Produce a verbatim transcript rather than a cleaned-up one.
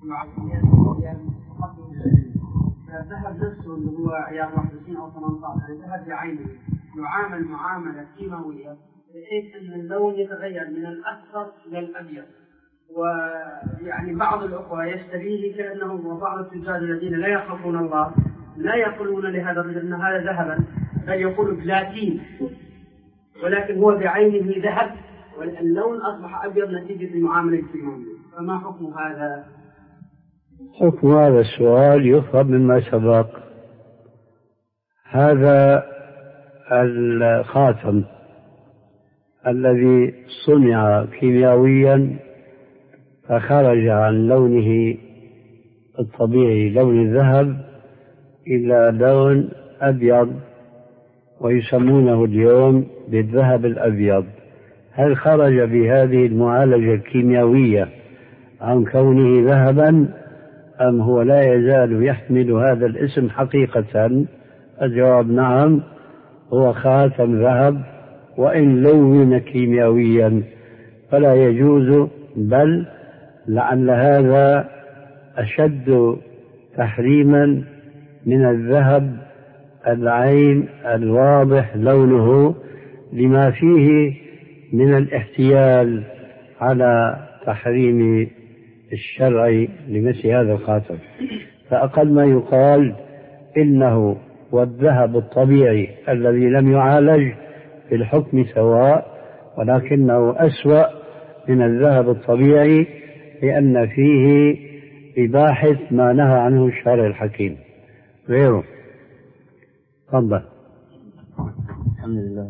الذهب نفسه اللي هو عيار واحد وعشرين أو ثمانية عشر الذهب بعينه يعامل معاملة كيماوية بحيث أن اللون يتغير من الأصفر إلى الأبيض، ويعني بعض الأخوة يشتريه كأنه، وبعض التجار الذين لا يخافون الله لا يقولون لهذا الرجل أن هذا ذهبا، بل يقول بلاتين، ولكن هو بعينه ذهب واللون أصبح أبيض نتيجة المعاملة الكيماوية. فما حكم هذا؟ حكم هذا السؤال يفهم مما سبق. هذا الخاتم الذي صنع كيميائيا فخرج عن لونه الطبيعي لون الذهب إلى لون أبيض ويسمونه اليوم بالذهب الأبيض، هل خرج بهذه المعالجة الكيميائية عن كونه ذهبا أم هو لا يزال يحمل هذا الاسم حقيقة؟ الجواب نعم، هو خاتم ذهب وإن لون كيميائيا فلا يجوز، بل لعل هذا أشد تحريما من الذهب العين الواضح لونه، لما فيه من الاحتيال على تحريم الشرع لمثل هذا الخاتم. فأقل ما يقال إنه والذهب الطبيعي الذي لم يعالج في الحكم سواء، ولكنه أسوأ من الذهب الطبيعي لأن فيه إباحة ما نهى عنه الشرع الحكيم غيره. تفضل. الحمد لله.